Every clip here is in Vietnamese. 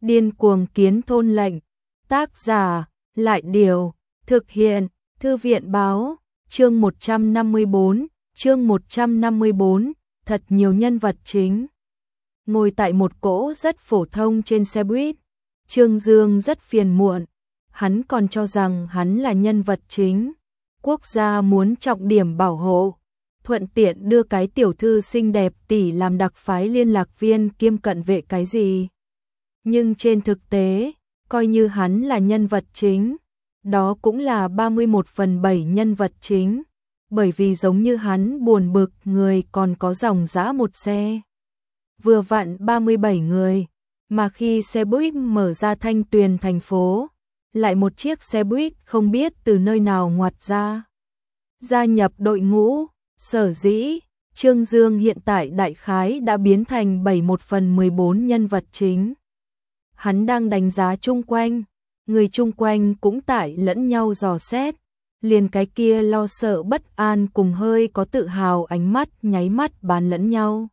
Điên cuồng kiến thôn lệnh. Tác giả, Lại Điều. Thực hiện, Thư viện Báo. Chương 154, chương 154, thật nhiều nhân vật chính. Ngồi tại một cỗ rất phổ thông trên xe buýt, Trương Dương rất phiền muộn. Hắn còn cho rằng hắn là nhân vật chính. Quốc gia muốn trọng điểm bảo hộ, thuận tiện đưa cái tiểu thư xinh đẹp tỷ làm đặc phái liên lạc viên kiêm cận vệ cái gì. Nhưng trên thực tế, coi như hắn là nhân vật chính, đó cũng là 31/7 nhân vật chính, bởi vì giống như hắn buồn bực người còn có dòng dã một xe. Vừa vặn 37 người, mà khi xe buýt mở ra Thanh Tuyền thành phố, lại một chiếc xe buýt không biết từ nơi nào ngoặt ra. Gia nhập đội ngũ, sở dĩ, Trương Dương hiện tại đại khái đã biến thành 71/14 nhân vật chính. Hắn đang đánh giá chung quanh, người chung quanh cũng tại lẫn nhau dò xét, liền cái kia lo sợ bất an cùng hơi có tự hào ánh mắt nháy mắt bán lẫn nhau.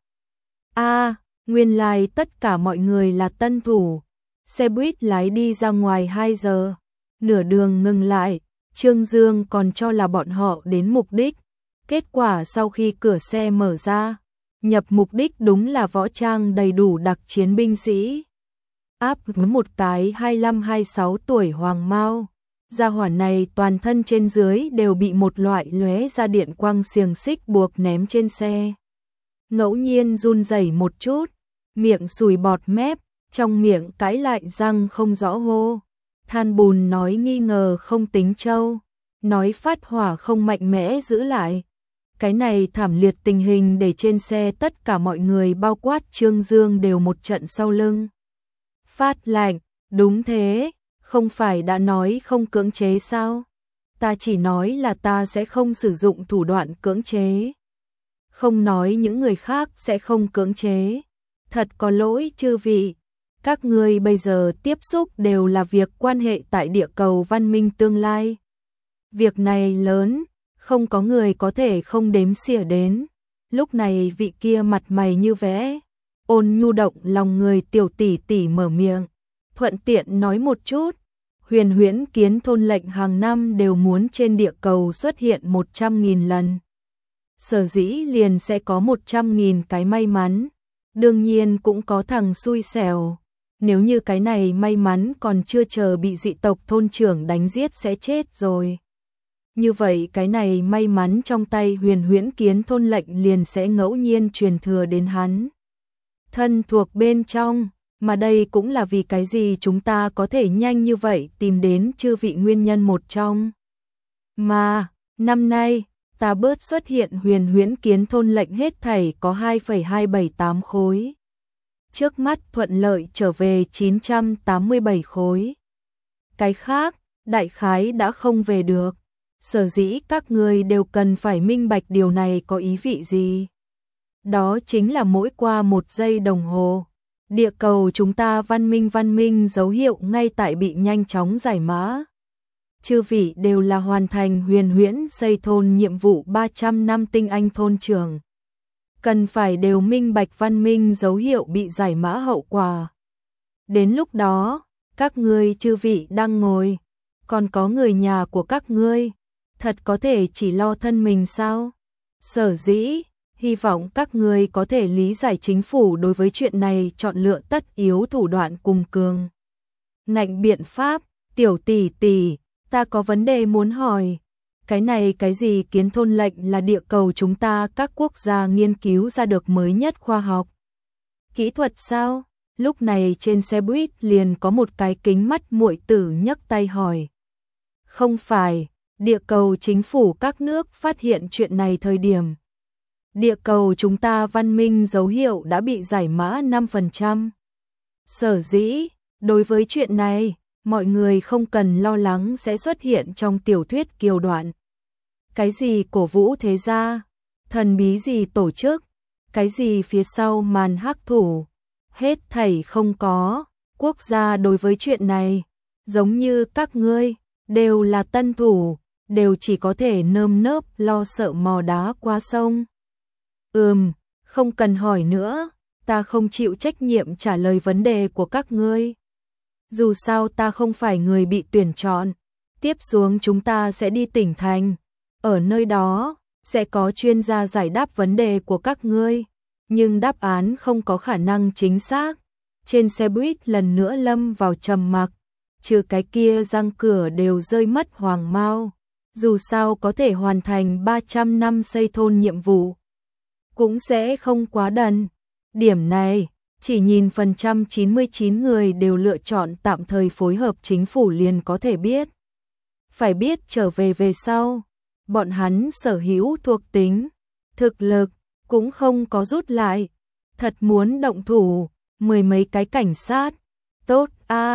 Nguyên lai tất cả mọi người là tân thủ. Xe buýt lái đi ra ngoài 2 giờ, nửa đường ngừng lại, Trương Dương còn cho là bọn họ đến mục đích. Kết quả sau khi cửa xe mở ra, nhập mục đích đúng là võ trang đầy đủ đặc chiến binh sĩ. Áp với một cái 25-26 tuổi hoàng mao. Gia hỏa này toàn thân trên dưới đều bị một loại lóe ra điện quang xiềng xích buộc ném trên xe. Ngẫu nhiên run rẩy một chút, miệng sùi bọt mép, trong miệng cãi lại răng không rõ hô. Than bùn nói nghi ngờ không tính trâu, nói phát hỏa không mạnh mẽ giữ lại. Cái này thảm liệt tình hình để trên xe tất cả mọi người bao quát Trương Dương đều một trận sau lưng. Phát lạnh, đúng thế, không phải đã nói không cưỡng chế sao? Ta chỉ nói là ta sẽ không sử dụng thủ đoạn cưỡng chế. Không nói những người khác sẽ không cưỡng chế. Thật có lỗi chư vị. Các ngươi bây giờ tiếp xúc đều là việc quan hệ tại địa cầu văn minh tương lai. Việc này lớn, không có người có thể không đếm xỉa đến. Lúc này vị kia mặt mày như vẽ, ôn nhu động lòng người tiểu tỷ tỷ mở miệng, thuận tiện nói một chút. Huyền huyễn kiến thôn lệnh hàng năm đều muốn trên địa cầu xuất hiện 100.000 lần. Sở dĩ liền sẽ có 100.000 cái may mắn. Đương nhiên cũng có thằng xui xẻo. Nếu như cái này may mắn còn chưa chờ bị dị tộc thôn trưởng đánh giết sẽ chết rồi. Như vậy cái này may mắn trong tay huyền huyễn kiến thôn lệnh liền sẽ ngẫu nhiên truyền thừa đến hắn. Thân thuộc bên trong, mà đây cũng là vì cái gì chúng ta có thể nhanh như vậy tìm đến chư vị nguyên nhân một trong. Mà, năm nay, ta bớt xuất hiện huyền huyễn kiến thôn lệnh hết thảy có 2,278 khối. Trước mắt thuận lợi trở về 987 khối. Cái khác, đại khái đã không về được. Sở dĩ các người đều cần phải minh bạch điều này có ý vị gì. Đó chính là mỗi qua 1 giây đồng hồ, địa cầu chúng ta văn minh dấu hiệu ngay tại bị nhanh chóng giải mã. Chư vị đều là hoàn thành huyền huyễn xây thôn nhiệm vụ 300 năm tinh anh thôn trưởng. Cần phải đều minh bạch văn minh dấu hiệu bị giải mã hậu quả. Đến lúc đó, các ngươi chư vị đang ngồi, còn có người nhà của các ngươi, thật có thể chỉ lo thân mình sao? Sở dĩ, hy vọng các ngươi có thể lý giải chính phủ đối với chuyện này chọn lựa tất yếu thủ đoạn cùng cường ngạnh biện pháp. Tiểu tỷ tỷ, ta có vấn đề muốn hỏi. Cái này cái gì kiến thôn lệnh là địa cầu chúng ta các quốc gia nghiên cứu ra được mới nhất khoa học kỹ thuật sao? Lúc này trên xe buýt liền có một cái kính mắt muội tử nhấc tay hỏi. Không phải, địa cầu chính phủ các nước phát hiện chuyện này thời điểm. Địa cầu chúng ta văn minh dấu hiệu đã bị giải mã 5%. Sở dĩ, đối với chuyện này, mọi người không cần lo lắng sẽ xuất hiện trong tiểu thuyết kiều đoạn. Cái gì cổ vũ thế gia, thần bí gì tổ chức, cái gì phía sau màn hắc thủ, hết thảy không có. Quốc gia đối với chuyện này, giống như các ngươi, đều là tân thủ, đều chỉ có thể nơm nớp lo sợ mò đá qua sông. Không cần hỏi nữa, ta không chịu trách nhiệm trả lời vấn đề của các ngươi. Dù sao ta không phải người bị tuyển chọn. Tiếp xuống chúng ta sẽ đi tỉnh thành. Ở nơi đó, sẽ có chuyên gia giải đáp vấn đề của các ngươi. Nhưng đáp án không có khả năng chính xác. Trên xe buýt lần nữa lâm vào trầm mặc. Trừ cái kia răng cửa đều rơi mất hoàng mau. Dù sao có thể hoàn thành 300 năm xây thôn nhiệm vụ. Cũng sẽ không quá đần. Điểm này, chỉ nhìn phần trăm 99 người đều lựa chọn tạm thời phối hợp chính phủ liền có thể biết. Phải biết trở về sau, bọn hắn sở hữu thuộc tính, thực lực, cũng không có rút lại. Thật muốn động thủ, mười mấy cái cảnh sát. Tốt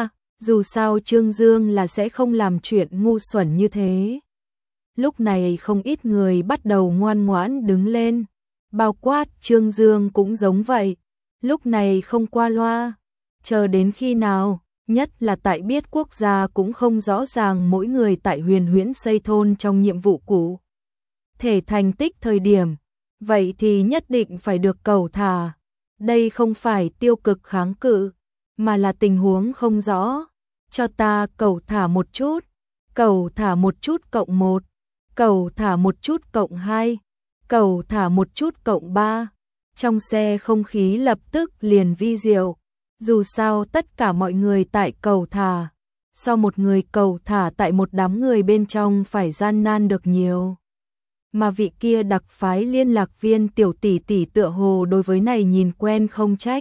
dù sao Trương Dương là sẽ không làm chuyện ngu xuẩn như thế. Lúc này không ít người bắt đầu ngoan ngoãn đứng lên. Bao quát Trương Dương cũng giống vậy. Lúc này không qua loa. Chờ đến khi nào, nhất là tại biết quốc gia cũng không rõ ràng mỗi người tại Huyền Huyễn xây thôn trong nhiệm vụ cũ. Thể thành tích thời điểm, vậy thì nhất định phải được cầu thả. Đây không phải tiêu cực kháng cự, mà là tình huống không rõ. Cho ta cầu thả một chút, cầu thả một chút cộng 1, cầu thả một chút cộng 2, cầu thả một chút cộng 3. Trong xe không khí lập tức liền vi diệu. Dù sao tất cả mọi người tại cầu thả, so một người cầu thả tại một đám người bên trong phải gian nan được nhiều. Mà vị kia đặc phái liên lạc viên tiểu tỷ tỷ tựa hồ đối với này nhìn quen không trách.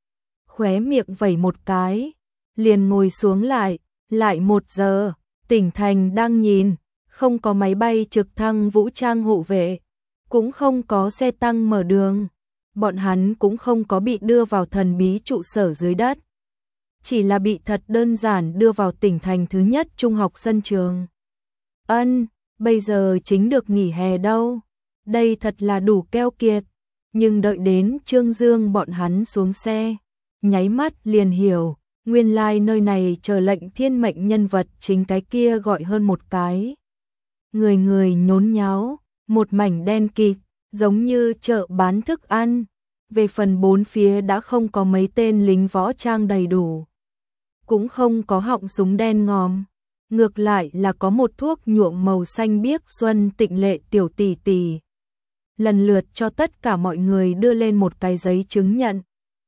Khóe miệng vẩy một cái, liền ngồi xuống lại 1 giờ, tỉnh thành đang nhìn, không có máy bay trực thăng vũ trang hộ vệ, cũng không có xe tăng mở đường. Bọn hắn cũng không có bị đưa vào thần bí trụ sở dưới đất. Chỉ là bị thật đơn giản đưa vào tỉnh thành thứ nhất trung học sân trường. Bây giờ chính được nghỉ hè đâu. Đây thật là đủ keo kiệt. Nhưng đợi đến Trương Dương bọn hắn xuống xe, nháy mắt liền hiểu, nguyên lai nơi này chờ lệnh thiên mệnh nhân vật chính cái kia gọi hơn một cái. Người người nhốn nháo, một mảnh đen kịt, giống như chợ bán thức ăn. Về phần bốn phía đã không có mấy tên lính võ trang đầy đủ. Cũng không có họng súng đen ngòm. Ngược lại là có một thuốc nhuộm màu xanh biếc xuân tịnh lệ tiểu tỷ tỷ. Lần lượt cho tất cả mọi người đưa lên một cái giấy chứng nhận.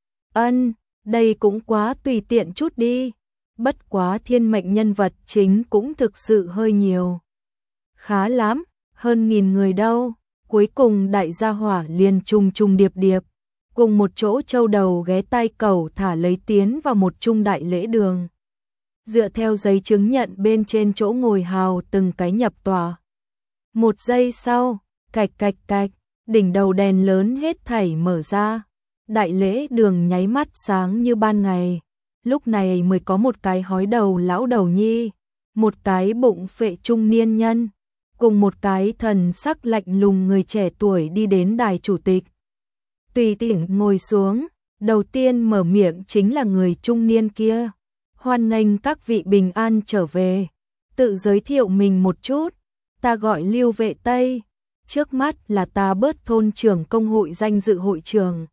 Đây cũng quá tùy tiện chút đi. Bất quá thiên mệnh nhân vật chính cũng thực sự hơi nhiều. Khá lắm, hơn 1000 người đâu. Cuối cùng đại gia hỏa liền trùng điệp điệp, cùng một chỗ châu đầu ghé tai cầu thả lấy tiến vào một trung đại lễ đường. Dựa theo giấy chứng nhận bên trên chỗ ngồi hào từng cái nhập tòa. 1 giây sau, cạch cạch cạch, đỉnh đầu đèn lớn hết thảy mở ra. Đại lễ đường nháy mắt sáng như ban ngày. Lúc này mới có một cái hói đầu lão đầu nhi, một cái bụng phệ trung niên nhân, cùng một cái thần sắc lạnh lùng người trẻ tuổi đi đến đài chủ tịch. Tùy tiện ngồi xuống, đầu tiên mở miệng chính là người trung niên kia. Hoan nghênh các vị bình an trở về. Tự giới thiệu mình một chút. Ta gọi Lưu Vệ Tây. Trước mắt là ta Bớt thôn trưởng công hội danh dự hội trưởng.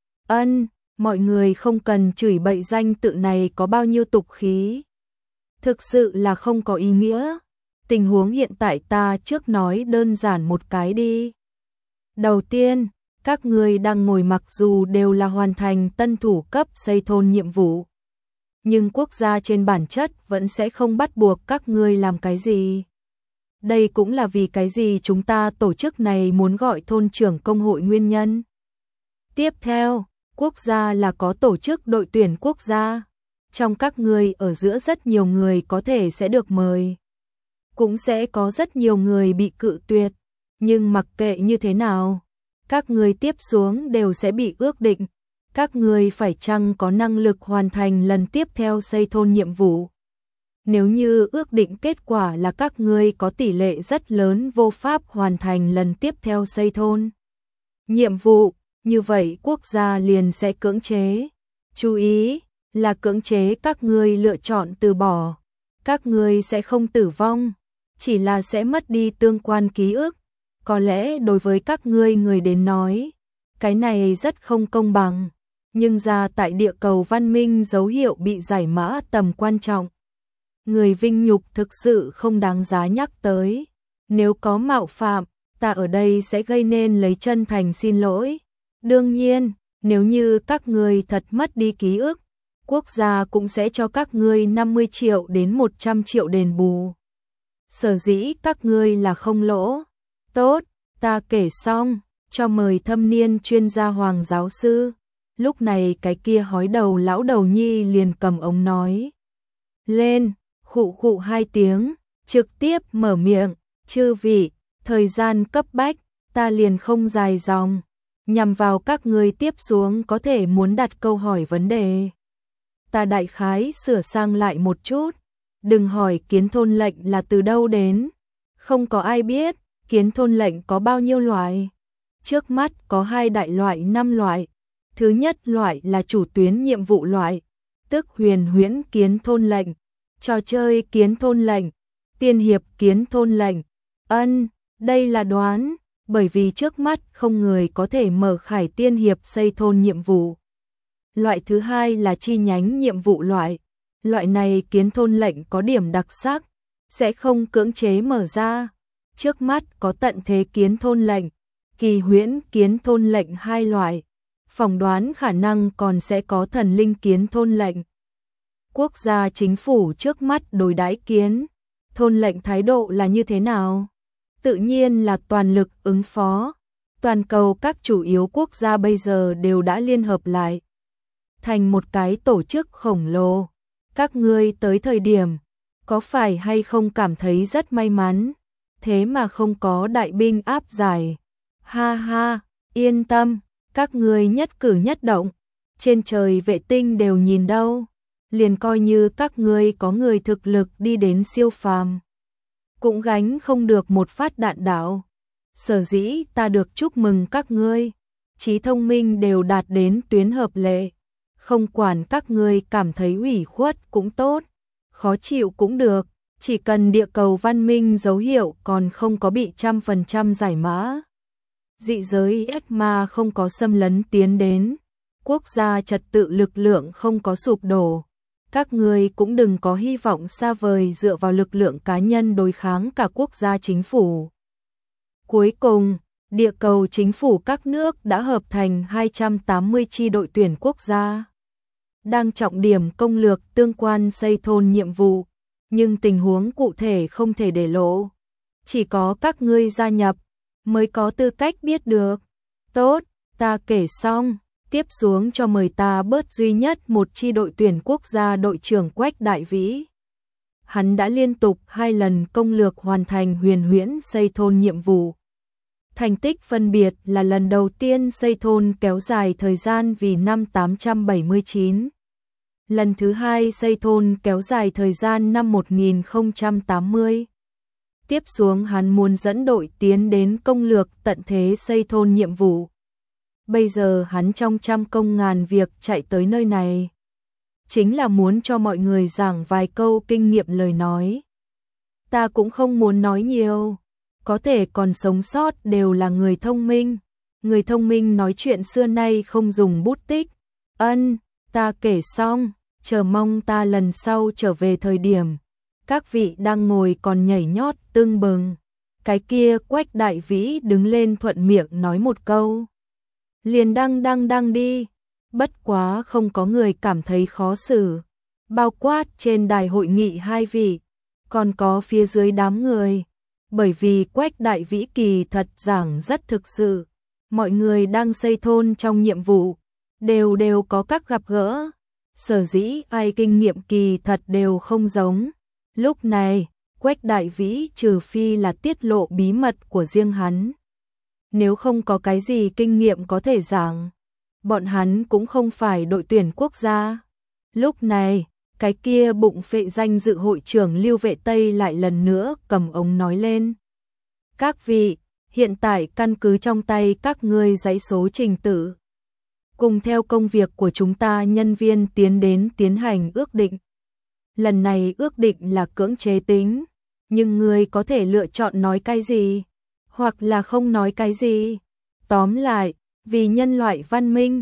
Mọi người không cần chửi bậy danh tự này có bao nhiêu tục khí. Thực sự là không có ý nghĩa. Tình huống hiện tại ta trước nói đơn giản một cái đi. Đầu tiên, các người đang ngồi mặc dù đều là hoàn thành tân thủ cấp xây thôn nhiệm vụ. Nhưng quốc gia trên bản chất vẫn sẽ không bắt buộc các ngươi làm cái gì. Đây cũng là vì cái gì chúng ta tổ chức này muốn gọi thôn trưởng công hội nguyên nhân. Tiếp theo, quốc gia là có tổ chức đội tuyển quốc gia. Trong các ngươi ở giữa rất nhiều người có thể sẽ được mời. Cũng sẽ có rất nhiều người bị cự tuyệt. Nhưng mặc kệ như thế nào, các ngươi tiếp xuống đều sẽ bị ước định. Các ngươi phải chăng có năng lực hoàn thành lần tiếp theo xây thôn nhiệm vụ. Nếu như ước định kết quả là các ngươi có tỷ lệ rất lớn vô pháp hoàn thành lần tiếp theo xây thôn nhiệm vụ, như vậy quốc gia liền sẽ cưỡng chế. Chú ý, là cưỡng chế các ngươi lựa chọn từ bỏ. Các ngươi sẽ không tử vong, chỉ là sẽ mất đi tương quan ký ức. Có lẽ đối với các ngươi người đến nói, cái này rất không công bằng. Nhưng ra tại địa cầu văn minh dấu hiệu bị giải mã tầm quan trọng. Người vinh nhục thực sự không đáng giá nhắc tới. Nếu có mạo phạm, ta ở đây sẽ gây nên lấy chân thành xin lỗi. Đương nhiên, nếu như các ngươi thật mất đi ký ức, quốc gia cũng sẽ cho các ngươi 50 triệu đến 100 triệu đền bù. Sở dĩ các ngươi là không lỗ. Tốt, ta kể xong, cho mời thâm niên chuyên gia Hoàng giáo sư. Lúc này cái kia hói đầu lão đầu nhi liền cầm ống nói lên, khụ khụ 2 tiếng, trực tiếp mở miệng, chư vị, thời gian cấp bách, ta liền không dài dòng, nhằm vào các ngươi tiếp xuống có thể muốn đặt câu hỏi vấn đề. Ta đại khái sửa sang lại một chút, đừng hỏi kiến thôn lệnh là từ đâu đến, không có ai biết, kiến thôn lệnh có bao nhiêu loại. Trước mắt có 2 đại loại 5 loại. Thứ nhất loại là chủ tuyến nhiệm vụ loại, tức huyền huyễn kiến thôn lệnh, trò chơi kiến thôn lệnh, tiên hiệp kiến thôn lệnh. Đây là đoán, bởi vì trước mắt không người có thể mở khải tiên hiệp xây thôn nhiệm vụ. Loại thứ hai là chi nhánh nhiệm vụ loại. Loại này kiến thôn lệnh có điểm đặc sắc, sẽ không cưỡng chế mở ra. Trước mắt có tận thế kiến thôn lệnh, kỳ huyễn kiến thôn lệnh 2 loại. Phỏng đoán khả năng còn sẽ có thần linh kiến thôn lệnh. Quốc gia chính phủ trước mắt đối đãi kiến thôn lệnh thái độ là như thế nào? Tự nhiên là toàn lực ứng phó. Toàn cầu các chủ yếu quốc gia bây giờ đều đã liên hợp lại thành một cái tổ chức khổng lồ. Các ngươi tới thời điểm, có phải hay không cảm thấy rất may mắn, thế mà không có đại binh áp giải? Ha ha, yên tâm, các ngươi nhất cử nhất động, trên trời vệ tinh đều nhìn đâu, liền coi như các ngươi có người thực lực đi đến siêu phàm, cũng gánh không được một phát đạn đạo. Sở dĩ ta được chúc mừng các ngươi, trí thông minh đều đạt đến tuyến hợp lệ, không quản các ngươi cảm thấy ủy khuất cũng tốt, khó chịu cũng được, chỉ cần địa cầu văn minh dấu hiệu còn không có bị 100% giải mã. Dị giới ếch ma không có xâm lấn tiến đến, quốc gia trật tự lực lượng không có sụp đổ, các ngươi cũng đừng có hy vọng xa vời dựa vào lực lượng cá nhân đối kháng cả quốc gia chính phủ. Cuối cùng, địa cầu chính phủ các nước đã hợp thành 280 chi đội tuyển quốc gia, đang trọng điểm công lược tương quan xây thôn nhiệm vụ, nhưng tình huống cụ thể không thể để lộ, chỉ có các ngươi gia nhập mới có tư cách biết được. Tốt, ta kể xong, tiếp xuống cho mời ta bớt duy nhất một chi đội tuyển quốc gia đội trưởng Quách Đại Vĩ. Hắn đã liên tục 2 lần công lược hoàn thành huyền huyễn xây thôn nhiệm vụ. Thành tích phân biệt là lần đầu tiên xây thôn kéo dài thời gian vì năm 879. Lần thứ 2 xây thôn kéo dài thời gian năm 1080. Tiếp xuống hắn muốn dẫn đội tiến đến công lược tận thế xây thôn nhiệm vụ. Bây giờ hắn trong trăm công ngàn việc chạy tới nơi này, chính là muốn cho mọi người giảng vài câu kinh nghiệm lời nói. Ta cũng không muốn nói nhiều, có thể còn sống sót đều là người thông minh. Người thông minh nói chuyện xưa nay không dùng bút tích. Ta kể xong, chờ mong ta lần sau trở về thời điểm các vị đang ngồi còn nhảy nhót tưng bừng. Cái kia Quách Đại Vĩ đứng lên thuận miệng nói một câu, liền đăng đi. Bất quá không có người cảm thấy khó xử, bao quát trên đài hội nghị 2 vị, còn có phía dưới đám người, bởi vì Quách Đại Vĩ kỳ thật giảng rất thực sự. Mọi người đang xây thôn trong nhiệm vụ đều có các gặp gỡ, sở dĩ ai kinh nghiệm kỳ thật đều không giống. Lúc này, Quách Đại Vĩ trừ phi là tiết lộ bí mật của riêng hắn, nếu không có cái gì kinh nghiệm có thể giảng, bọn hắn cũng không phải đội tuyển quốc gia. Lúc này, cái kia bụng phệ danh dự hội trưởng Lưu Vệ Tây lại lần nữa cầm ống nói lên. Các vị, hiện tại căn cứ trong tay các ngươi dãy số trình tự, cùng theo công việc của chúng ta nhân viên tiến đến tiến hành ước định. Lần này ước định là cưỡng chế tính, nhưng ngươi có thể lựa chọn nói cái gì, hoặc là không nói cái gì. Tóm lại, vì nhân loại văn minh,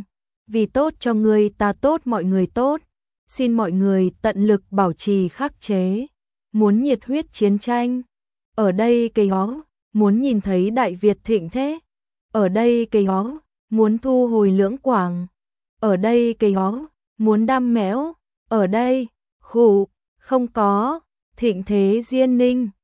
vì tốt cho ngươi ta tốt mọi người tốt, xin mọi người tận lực bảo trì khắc chế. Muốn nhiệt huyết chiến tranh, ở đây cây ó, muốn nhìn thấy Đại Việt thịnh thế, ở đây cây ó, muốn thu hồi Lưỡng Quảng, ở đây cây ó, muốn đam mẽo, ở đây, khụ, không có, thịnh thế Diên Ninh.